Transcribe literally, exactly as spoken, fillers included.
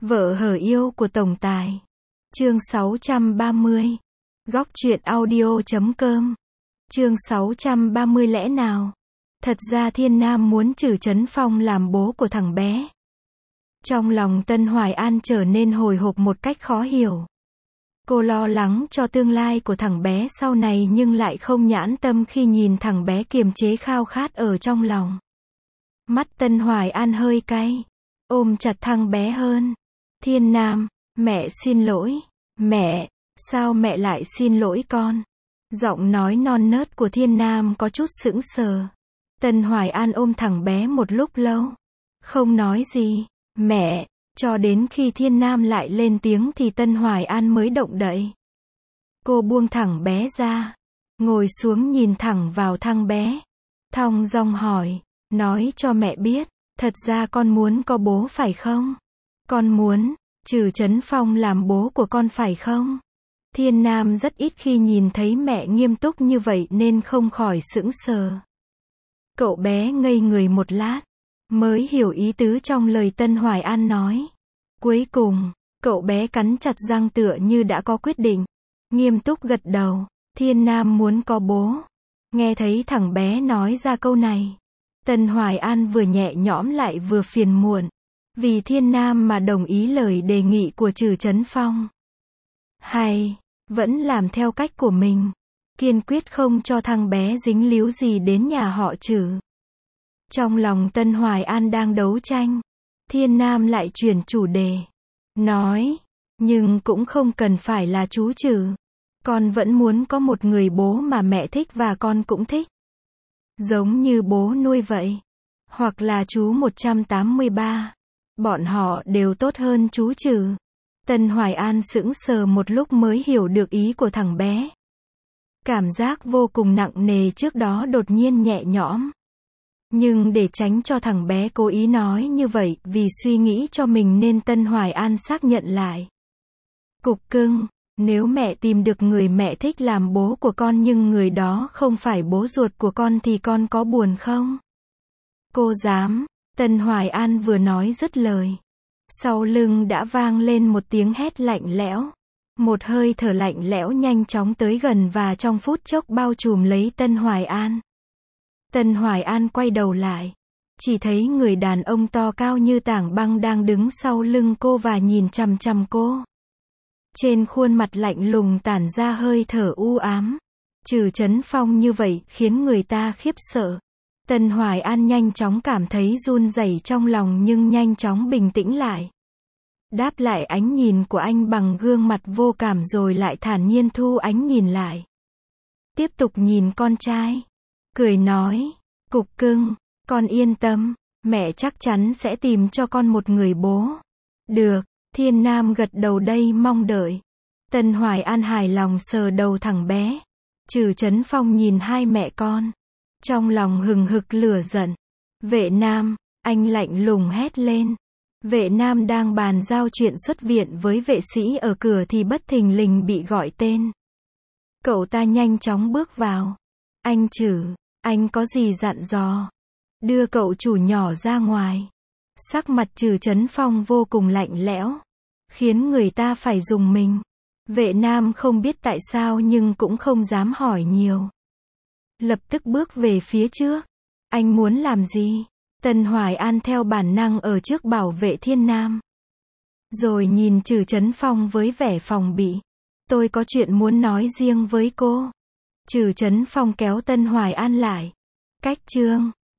Vợ hở yêu của tổng tài. Chương sáu trăm ba mươi. Góc truyện audio chấm com. Chương sáu trăm ba mươi lẽ nào? Thật ra Thiên Nam muốn trừ Trấn Phong làm bố của thằng bé. Trong lòng Tân Hoài An trở nên hồi hộp một cách khó hiểu. Cô lo lắng cho tương lai của thằng bé sau này nhưng lại không nhãn tâm khi nhìn thằng bé kiềm chế khao khát ở trong lòng. Mắt Tân Hoài An hơi cay, ôm chặt thằng bé hơn. Thiên Nam, mẹ xin lỗi. Mẹ, sao mẹ lại xin lỗi con? Giọng nói non nớt của Thiên Nam có chút sững sờ. Tân Hoài An ôm thằng bé một lúc lâu, không nói gì. Mẹ, cho đến khi Thiên Nam lại lên tiếng thì Tân Hoài An mới động đậy. Cô buông thằng bé ra, ngồi xuống nhìn thẳng vào thằng bé, thong dong hỏi, nói cho mẹ biết, thật ra con muốn có bố phải không? Con muốn trừ Trấn Phong làm bố của con phải không? Thiên Nam rất ít khi nhìn thấy mẹ nghiêm túc như vậy nên không khỏi sững sờ. Cậu bé ngây người một lát, mới hiểu ý tứ trong lời Tân Hoài An nói. Cuối cùng, cậu bé cắn chặt răng tựa như đã có quyết định. Nghiêm túc gật đầu. Thiên Nam muốn có bố. Nghe thấy thằng bé nói ra câu này, Tân Hoài An vừa nhẹ nhõm lại vừa phiền muộn. Vì Thiên Nam mà đồng ý lời đề nghị của trừ Trấn Phong. Hay, vẫn làm theo cách của mình. Kiên quyết không cho thằng bé dính líu gì đến nhà họ trừ. Trong lòng Tân Hoài An đang đấu tranh, Thiên Nam lại chuyển chủ đề. Nói, nhưng cũng không cần phải là chú trừ. Con vẫn muốn có một người bố mà mẹ thích và con cũng thích. Giống như bố nuôi vậy. Hoặc là chú một trăm tám mươi ba. Bọn họ đều tốt hơn chú trừ. Tân Hoài An sững sờ một lúc mới hiểu được ý của thằng bé. Cảm giác vô cùng nặng nề trước đó đột nhiên nhẹ nhõm. Nhưng để tránh cho thằng bé cố ý nói như vậy vì suy nghĩ cho mình nên Tân Hoài An xác nhận lại. Cục cưng, nếu mẹ tìm được người mẹ thích làm bố của con nhưng người đó không phải bố ruột của con thì con có buồn không? Cô dám. Tân Hoài An vừa nói dứt lời, sau lưng đã vang lên một tiếng hét lạnh lẽo. Một hơi thở lạnh lẽo nhanh chóng tới gần và trong phút chốc bao trùm lấy Tân Hoài An. Tân Hoài An quay đầu lại, chỉ thấy người đàn ông to cao như tảng băng đang đứng sau lưng cô và nhìn chằm chằm cô. Trên khuôn mặt lạnh lùng tản ra hơi thở u ám. Trừ Trấn Phong như vậy khiến người ta khiếp sợ. Tân Hoài An nhanh chóng cảm thấy run rẩy trong lòng nhưng nhanh chóng bình tĩnh lại. Đáp lại ánh nhìn của anh bằng gương mặt vô cảm rồi lại thản nhiên thu ánh nhìn lại. Tiếp tục nhìn con trai. Cười nói, cục cưng, con yên tâm, mẹ chắc chắn sẽ tìm cho con một người bố. Được, Thiên Nam gật đầu đây mong đợi. Tân Hoài An hài lòng sờ đầu thằng bé. Trừ Trấn Phong nhìn hai mẹ con. Trong lòng hừng hực lửa giận. Vệ Nam, anh lạnh lùng hét lên. Vệ Nam đang bàn giao chuyện xuất viện với vệ sĩ ở cửa thì bất thình lình bị gọi tên. Cậu ta nhanh chóng bước vào. Anh Trừ, anh có gì dặn dò? Đưa cậu chủ nhỏ ra ngoài. Sắc mặt Trừ Trấn Phong vô cùng lạnh lẽo, khiến người ta phải rùng mình. Vệ Nam không biết tại sao nhưng cũng không dám hỏi nhiều. Lập tức bước về phía trước. Anh muốn làm gì? Tân Hoài An theo bản năng ở trước bảo vệ Thiên Nam. Rồi nhìn Trừ Trấn Phong với vẻ phòng bị. Tôi có chuyện muốn nói riêng với cô. Trừ Trấn Phong kéo Tân Hoài An lại. Cách chương.